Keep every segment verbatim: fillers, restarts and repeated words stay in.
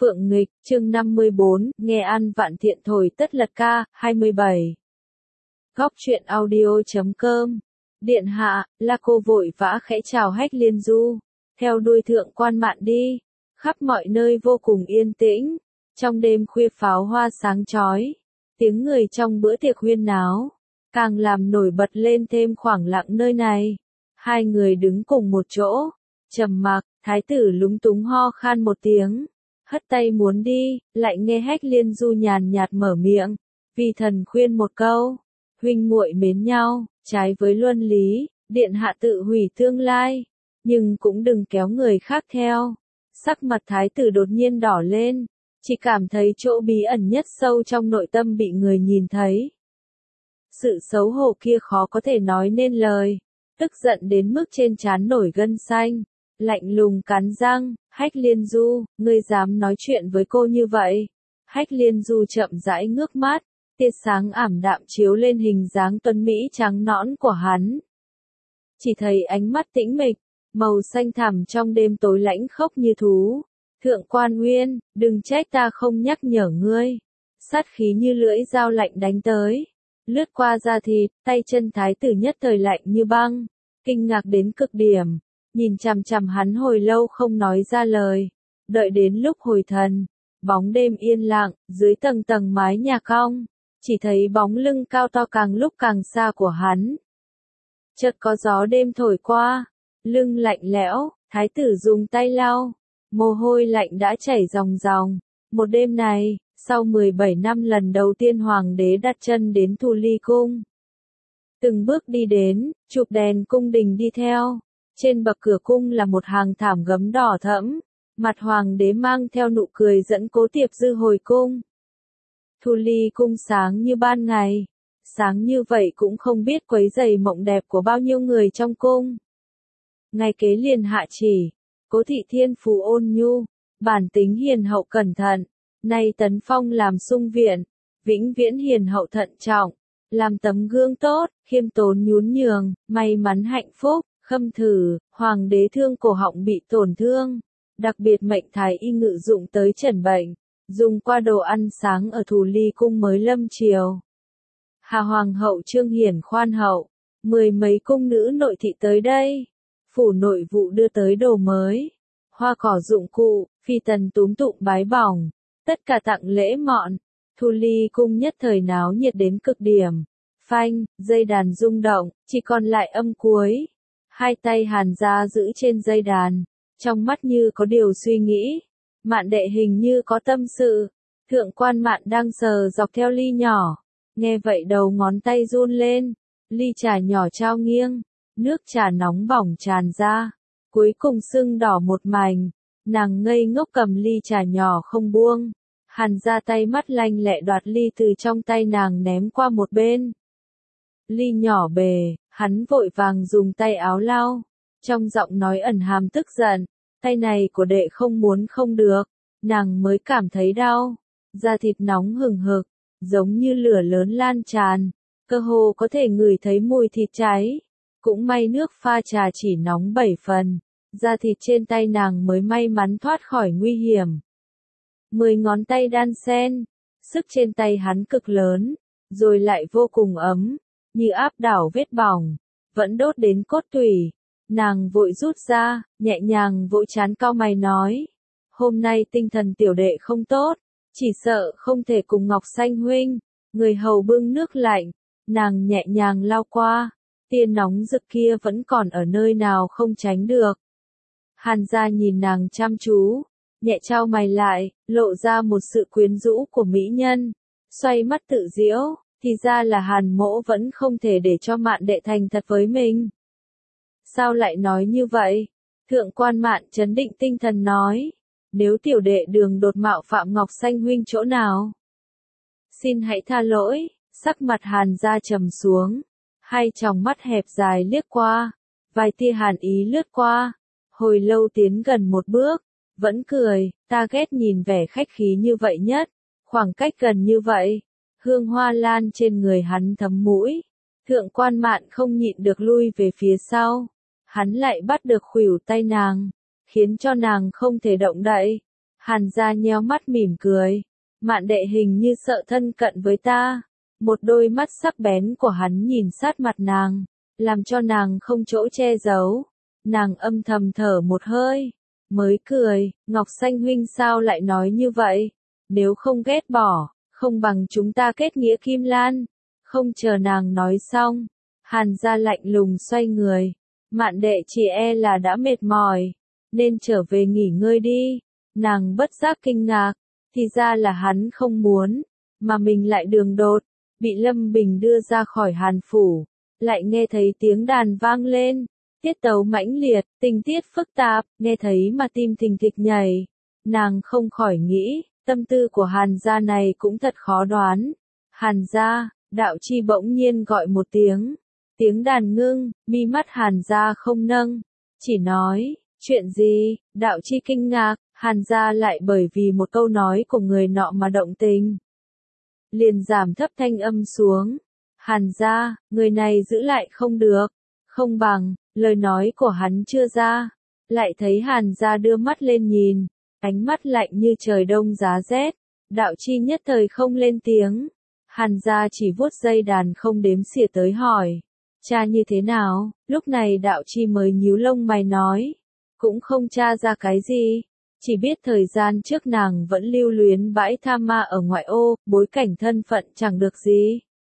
Phượng nghịch, chương năm mươi bốn, nghe ăn vạn thiện thổi tất lật ca, hai mươi bảy. Góc truyện audio chấm com. Điện hạ, La Cô vội vã khẽ chào Hách Liên Du, theo đuôi thượng quan mạn đi. Khắp mọi nơi vô cùng yên tĩnh, trong đêm khuya pháo hoa sáng chói, tiếng người trong bữa tiệc huyên náo, càng làm nổi bật lên thêm khoảng lặng nơi này. Hai người đứng cùng một chỗ, trầm mặc, thái tử lúng túng ho khan một tiếng, hất tay muốn đi, lại nghe Hách Liên Du nhàn nhạt mở miệng, vì thần khuyên một câu, huynh muội mến nhau, trái với luân lý, điện hạ tự hủy tương lai, nhưng cũng đừng kéo người khác theo. Sắc mặt thái tử đột nhiên đỏ lên, chỉ cảm thấy chỗ bí ẩn nhất sâu trong nội tâm bị người nhìn thấy. Sự xấu hổ kia khó có thể nói nên lời, tức giận đến mức trên trán nổi gân xanh, lạnh lùng cắn răng, Hách Liên Du, ngươi dám nói chuyện với cô như vậy? Hách Liên Du chậm rãi ngước mắt, tia sáng ảm đạm chiếu lên hình dáng tuấn mỹ trắng nõn của hắn. Chỉ thấy ánh mắt tĩnh mịch, màu xanh thẳm trong đêm tối lãnh khốc như thú. Thượng quan Uyên, đừng trách ta không nhắc nhở ngươi. Sát khí như lưỡi dao lạnh đánh tới, lướt qua da thịt, tay chân thái tử nhất thời lạnh như băng, kinh ngạc đến cực điểm, nhìn chằm chằm hắn hồi lâu không nói ra lời. Đợi đến lúc hồi thần, bóng đêm yên lặng, dưới tầng tầng mái nhà cong, chỉ thấy bóng lưng cao to càng lúc càng xa của hắn. Chợt có gió đêm thổi qua, lưng lạnh lẽo, thái tử dùng tay lau, mồ hôi lạnh đã chảy ròng ròng. Một đêm này, sau mười bảy năm lần đầu tiên hoàng đế đặt chân đến Thu Ly cung. Từng bước đi đến, chụp đèn cung đình đi theo. Trên bậc cửa cung là một hàng thảm gấm đỏ thẫm, mặt hoàng đế mang theo nụ cười dẫn Cố Tiệp Dư hồi cung. Thu Ly cung sáng như ban ngày, sáng như vậy cũng không biết quấy rầy mộng đẹp của bao nhiêu người trong cung. Ngày kế liền hạ chỉ, Cố thị thiên phú ôn nhu, bản tính hiền hậu cẩn thận, nay tấn phong làm sung viện, vĩnh viễn hiền hậu thận trọng, làm tấm gương tốt, khiêm tốn nhún nhường, may mắn hạnh phúc. Khâm thử, hoàng đế thương cổ họng bị tổn thương, đặc biệt mệnh thái y ngự dụng tới chẩn bệnh, dùng qua đồ ăn sáng ở Thu Ly cung mới lâm triều. Hà hoàng hậu Trương Hiển khoan hậu, mười mấy cung nữ nội thị tới đây, phủ nội vụ đưa tới đồ mới, hoa cỏ dụng cụ, phi tần túm tụng bái bỏng, tất cả tặng lễ mọn. Thu Ly cung nhất thời náo nhiệt đến cực điểm, phanh, dây đàn rung động, chỉ còn lại âm cuối. Hai tay Hàn Gia giữ trên dây đàn, trong mắt như có điều suy nghĩ. Mạn đệ hình như có tâm sự. Thượng quan Mạn đang sờ dọc theo ly nhỏ, nghe vậy đầu ngón tay run lên, ly trà nhỏ trao nghiêng, nước trà nóng bỏng tràn ra, cuối cùng sưng đỏ một mảnh. Nàng ngây ngốc cầm ly trà nhỏ không buông. Hàn Gia tay mắt lanh lẹ đoạt ly từ trong tay nàng ném qua một bên. Ly nhỏ bề, hắn vội vàng dùng tay áo lau, trong giọng nói ẩn hàm tức giận, tay này của đệ không muốn không được, nàng mới cảm thấy đau, da thịt nóng hừng hực, giống như lửa lớn lan tràn, cơ hồ có thể ngửi thấy mùi thịt cháy, cũng may nước pha trà chỉ nóng bảy phần, da thịt trên tay nàng mới may mắn thoát khỏi nguy hiểm. Mười ngón tay đan xen, sức trên tay hắn cực lớn, rồi lại vô cùng ấm, như áp đảo vết bỏng, vẫn đốt đến cốt tủy. Nàng vội rút ra, nhẹ nhàng vỗ trán cau mày nói, hôm nay tinh thần tiểu đệ không tốt, chỉ sợ không thể cùng Ngọc Xanh huynh. Người hầu bưng nước lạnh, nàng nhẹ nhàng lau qua, tia nóng rực kia vẫn còn ở nơi nào không tránh được. Hàn Gia nhìn nàng chăm chú, nhẹ chau mày lại, lộ ra một sự quyến rũ của mỹ nhân, xoay mắt tự giễu. Thì ra là Hàn mỗ vẫn không thể để cho Mạn đệ thành thật với mình. Sao lại nói như vậy? Thượng quan Mạn trấn định tinh thần nói, nếu tiểu đệ đường đột mạo phạm Ngọc Xanh huynh chỗ nào, xin hãy tha lỗi. Sắc mặt Hàn Gia trầm xuống, hai tròng mắt hẹp dài liếc qua, vài tia hàn ý lướt qua, hồi lâu tiến gần một bước, vẫn cười, ta ghét nhìn vẻ khách khí như vậy nhất, khoảng cách gần như vậy. Hương hoa lan trên người hắn thấm mũi, thượng quan Mạn không nhịn được lui về phía sau, hắn lại bắt được khuỷu tay nàng, khiến cho nàng không thể động đậy. Hàn gia nheo mắt mỉm cười. Mạn đệ hình như sợ thân cận với ta. Một đôi mắt sắc bén của hắn nhìn sát mặt nàng, làm cho nàng không chỗ che giấu. Nàng âm thầm thở một hơi, mới cười, Ngọc Xanh huynh sao lại nói như vậy? Nếu không ghét bỏ, không bằng chúng ta kết nghĩa kim lan. Không chờ nàng nói xong, Hàn gia lạnh lùng xoay người. Mạn đệ chỉ e là đã mệt mỏi, nên trở về nghỉ ngơi đi. Nàng bất giác kinh ngạc, thì ra là hắn không muốn, mà mình lại đường đột, bị Lâm Bình đưa ra khỏi Hàn phủ, lại nghe thấy tiếng đàn vang lên, tiết tấu mãnh liệt, tình tiết phức tạp, nghe thấy mà tim thình thịch nhảy. Nàng không khỏi nghĩ, tâm tư của Hàn gia này cũng thật khó đoán. Hàn gia, Đạo Chi bỗng nhiên gọi một tiếng. Tiếng đàn ngưng, mi mắt Hàn gia không nâng, chỉ nói, chuyện gì? Đạo Chi kinh ngạc, Hàn gia lại bởi vì một câu nói của người nọ mà động tình. Liền giảm thấp thanh âm xuống. Hàn gia, người này giữ lại không được, không bằng, lời nói của hắn chưa ra, lại thấy Hàn gia đưa mắt lên nhìn, ánh mắt lạnh như trời đông giá rét. Đạo Chi nhất thời không lên tiếng. Hàn gia chỉ vuốt dây đàn không đếm xỉa tới hỏi, cha như thế nào? Lúc này Đạo Chi mới nhíu lông mày nói, cũng không tra ra cái gì, chỉ biết thời gian trước nàng vẫn lưu luyến bãi tha ma ở ngoại ô, bối cảnh thân phận chẳng được gì.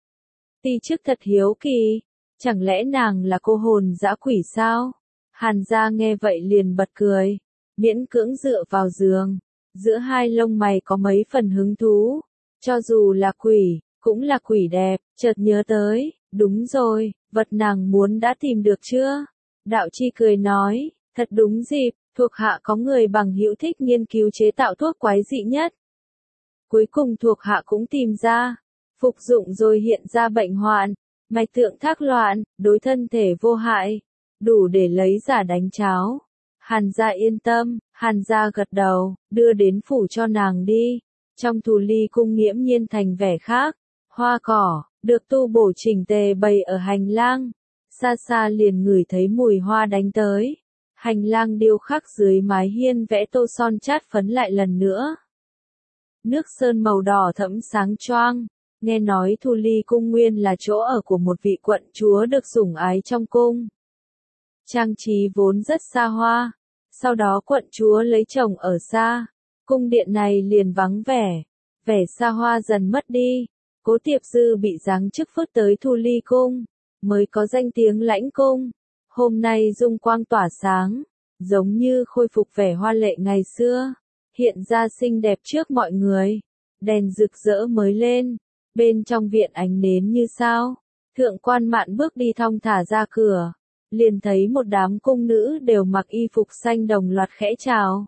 Ti chức thật hiếu kỳ, chẳng lẽ nàng là cô hồn dã quỷ sao? Hàn gia nghe vậy liền bật cười, miễn cưỡng dựa vào giường, giữa hai lông mày có mấy phần hứng thú, cho dù là quỷ, cũng là quỷ đẹp, chợt nhớ tới, đúng rồi, vật nàng muốn đã tìm được chưa? Đạo Chi cười nói, thật đúng dịp, thuộc hạ có người bằng hữu thích nghiên cứu chế tạo thuốc quái dị nhất. Cuối cùng thuộc hạ cũng tìm ra, phục dụng rồi hiện ra bệnh hoạn, mạch tượng thác loạn, đối thân thể vô hại, đủ để lấy giả đánh cháo. Hàn gia yên tâm, Hàn gia gật đầu, đưa đến phủ cho nàng đi. Trong Thù Ly cung nghiễm nhiên thành vẻ khác, hoa cỏ, được tu bổ chỉnh tề bày ở hành lang. Xa xa liền ngửi thấy mùi hoa đánh tới. Hành lang điêu khắc dưới mái hiên vẽ tô son chát phấn lại lần nữa. Nước sơn màu đỏ thẫm sáng choang. Nghe nói Thù Ly cung nguyên là chỗ ở của một vị quận chúa được sủng ái trong cung. Trang trí vốn rất xa hoa. Sau đó quận chúa lấy chồng ở xa. Cung điện này liền vắng vẻ. Vẻ xa hoa dần mất đi. Cố Tiệp Dư bị giáng chức phước tới Thù Ly cung, mới có danh tiếng lãnh cung. Hôm nay dung quang tỏa sáng, giống như khôi phục vẻ hoa lệ ngày xưa, hiện ra xinh đẹp trước mọi người. Đèn rực rỡ mới lên, bên trong viện ánh nến như sao. Thượng quan Mạn bước đi thong thả ra cửa, liền thấy một đám cung nữ đều mặc y phục xanh đồng loạt khẽ chào.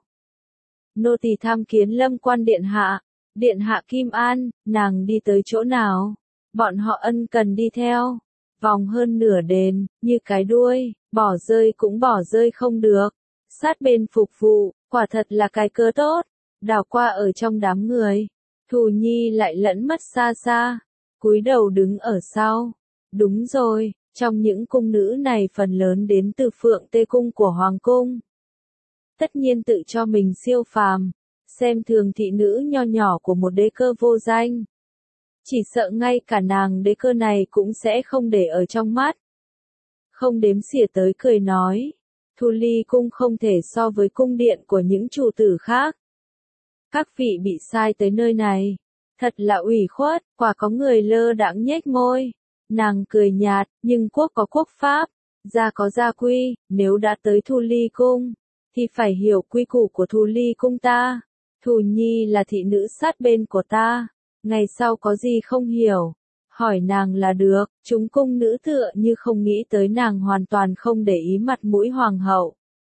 Nô tỳ tham kiến Lâm quan điện hạ. Điện hạ Kim An, nàng đi tới chỗ nào? Bọn họ ân cần đi theo. Vòng hơn nửa đền, như cái đuôi, bỏ rơi cũng bỏ rơi không được. Sát bên phục vụ, quả thật là cái cớ tốt. Đảo qua ở trong đám người. Thù Nhi lại lẫn mất xa xa. Cúi đầu đứng ở sau. Đúng rồi, trong những cung nữ này phần lớn đến từ Phượng Tê cung của Hoàng cung. Tất nhiên tự cho mình siêu phàm. Xem thường thị nữ nho nhỏ của một đế cơ vô danh. Chỉ sợ ngay cả nàng đế cơ này cũng sẽ không để ở trong mắt. Không đếm xỉa tới cười nói. Thù Ly cung không thể so với cung điện của những chủ tử khác. Các vị bị sai tới nơi này. Thật là ủy khuất, quả có người lơ đãng nhếch môi. Nàng cười nhạt, nhưng quốc có quốc pháp, gia có gia quy, nếu đã tới Thù Ly cung, thì phải hiểu quy củ của Thù Ly cung ta. Thù Nhi là thị nữ sát bên của ta, ngày sau có gì không hiểu, hỏi nàng là được. Chúng cung nữ tựa như không nghĩ tới nàng hoàn toàn không để ý mặt mũi hoàng hậu.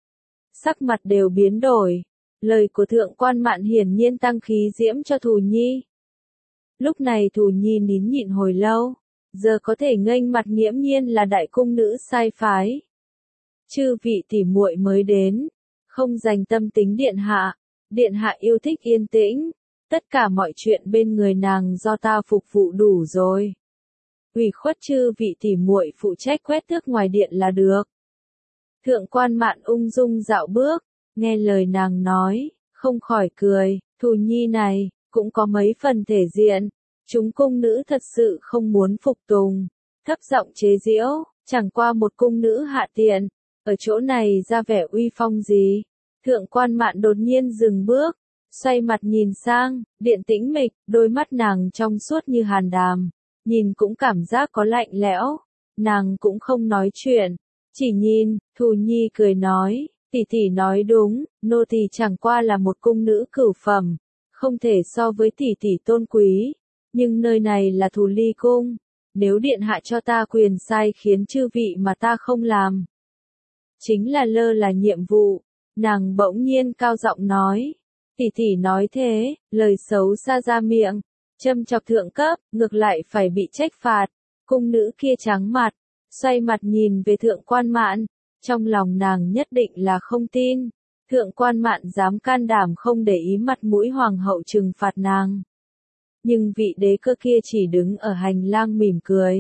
Sắc mặt đều biến đổi, lời của thượng quan Mạn hiển nhiên tăng khí diễm cho Thù Nhi. Lúc này Thù Nhi nín nhịn hồi lâu, giờ có thể nghênh mặt nghiễm nhiên là đại cung nữ sai phái. Chư vị tỷ muội mới đến, không dành tâm tính điện hạ. Điện hạ yêu thích yên tĩnh, tất cả mọi chuyện bên người nàng do ta phục vụ đủ rồi. Ủy khuất chư vị tỷ muội phụ trách quét tước ngoài điện là được. Thượng quan Mạn ung dung dạo bước, nghe lời nàng nói, không khỏi cười, Thù Nhi này, cũng có mấy phần thể diện, chúng cung nữ thật sự không muốn phục tùng, thấp giọng chế giễu, chẳng qua một cung nữ hạ tiện, ở chỗ này ra vẻ uy phong gì. Thượng quan Mạn đột nhiên dừng bước, xoay mặt nhìn sang, Điện Tĩnh Mịch, đôi mắt nàng trong suốt như hàn đàm, nhìn cũng cảm giác có lạnh lẽo, nàng cũng không nói chuyện, chỉ nhìn, Thù Nhi cười nói, tỷ tỷ nói đúng, nô tỳ chẳng qua là một cung nữ cửu phẩm, không thể so với tỷ tỷ tôn quý, nhưng nơi này là Thù Ly cung, nếu điện hạ cho ta quyền sai khiến chư vị mà ta không làm, chính là lơ là nhiệm vụ. Nàng bỗng nhiên cao giọng nói, tỷ tỷ nói thế, lời xấu xa ra miệng, châm chọc thượng cấp, ngược lại phải bị trách phạt. Cung nữ kia trắng mặt, xoay mặt nhìn về Thượng quan Mạn, trong lòng nàng nhất định là không tin, Thượng quan Mạn dám can đảm không để ý mặt mũi hoàng hậu trừng phạt nàng. Nhưng vị đế cơ kia chỉ đứng ở hành lang mỉm cười.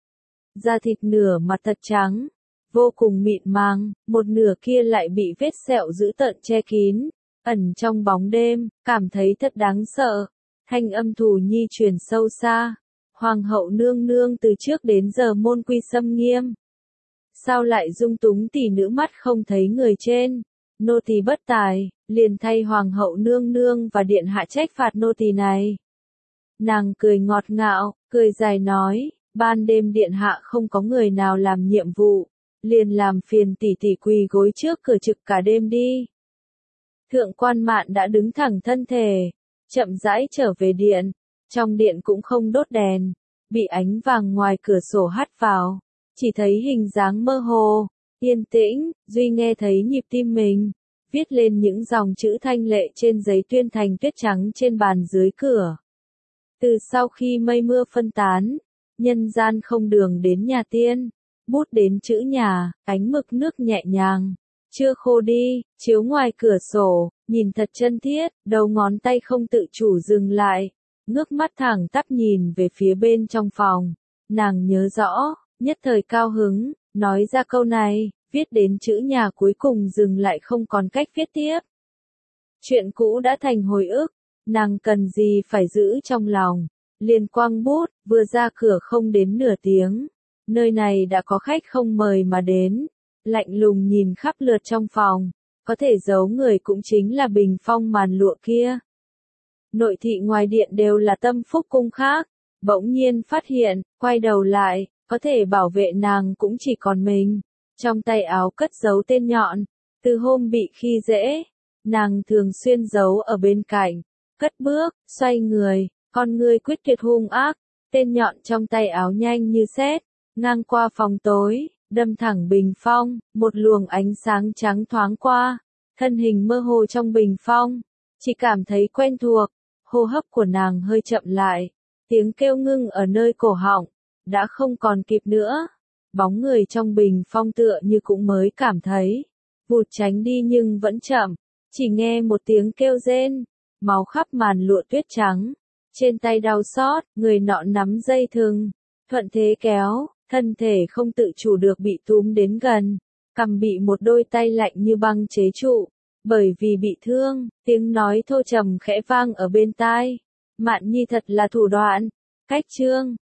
Da thịt nửa mặt thật trắng, vô cùng mịn màng, một nửa kia lại bị vết sẹo dữ tợn che kín, ẩn trong bóng đêm, cảm thấy thật đáng sợ. Thanh âm Thù Nhi truyền sâu xa, hoàng hậu nương nương từ trước đến giờ môn quy xâm nghiêm. Sao lại dung túng tỷ nữ mắt không thấy người trên, nô tỳ bất tài, liền thay hoàng hậu nương nương và điện hạ trách phạt nô tỳ này. Nàng cười ngọt ngào, cười dài nói, ban đêm điện hạ không có người nào làm nhiệm vụ, liền làm phiền tỷ tỷ quỳ gối trước cửa trực cả đêm đi. Thượng quan Mạn đã đứng thẳng thân thể, chậm rãi trở về điện, trong điện cũng không đốt đèn, bị ánh vàng ngoài cửa sổ hắt vào, chỉ thấy hình dáng mơ hồ, yên tĩnh, duy nghe thấy nhịp tim mình, viết lên những dòng chữ thanh lệ trên giấy tuyên thành tuyết trắng trên bàn dưới cửa. Từ sau khi mây mưa phân tán, nhân gian không đường đến nhà tiên, bút đến chữ nhà, ánh mực nước nhẹ nhàng, chưa khô đi, chiếu ngoài cửa sổ, nhìn thật chân thiết, đầu ngón tay không tự chủ dừng lại, ngước mắt thẳng tắp nhìn về phía bên trong phòng, nàng nhớ rõ, nhất thời cao hứng, nói ra câu này, viết đến chữ nhà cuối cùng dừng lại không còn cách viết tiếp. Chuyện cũ đã thành hồi ức, nàng cần gì phải giữ trong lòng, liền quăng bút, vừa ra cửa không đến nửa tiếng, nơi này đã có khách không mời mà đến, lạnh lùng nhìn khắp lượt trong phòng, có thể giấu người cũng chính là bình phong màn lụa kia. Nội thị ngoài điện đều là tâm phúc cung khác, bỗng nhiên phát hiện, quay đầu lại, có thể bảo vệ nàng cũng chỉ còn mình, trong tay áo cất giấu tên nhọn, từ hôm bị khi dễ, nàng thường xuyên giấu ở bên cạnh, cất bước, xoay người, con ngươi quyết tuyệt hung ác, tên nhọn trong tay áo nhanh như sét, ngang qua phòng tối, đâm thẳng bình phong, một luồng ánh sáng trắng thoáng qua, thân hình mơ hồ trong bình phong, chỉ cảm thấy quen thuộc, hô hấp của nàng hơi chậm lại, tiếng kêu ngưng ở nơi cổ họng, đã không còn kịp nữa, bóng người trong bình phong tựa như cũng mới cảm thấy, vụt tránh đi nhưng vẫn chậm, chỉ nghe một tiếng kêu rên, máu khắp màn lụa tuyết trắng, trên tay đau xót, người nọ nắm dây thừng, thuận thế kéo, thân thể không tự chủ được bị túm đến gần, cằm bị một đôi tay lạnh như băng chế trụ, bởi vì bị thương, tiếng nói thô trầm khẽ vang ở bên tai, Mạn Nhi thật là thủ đoạn, cách trương,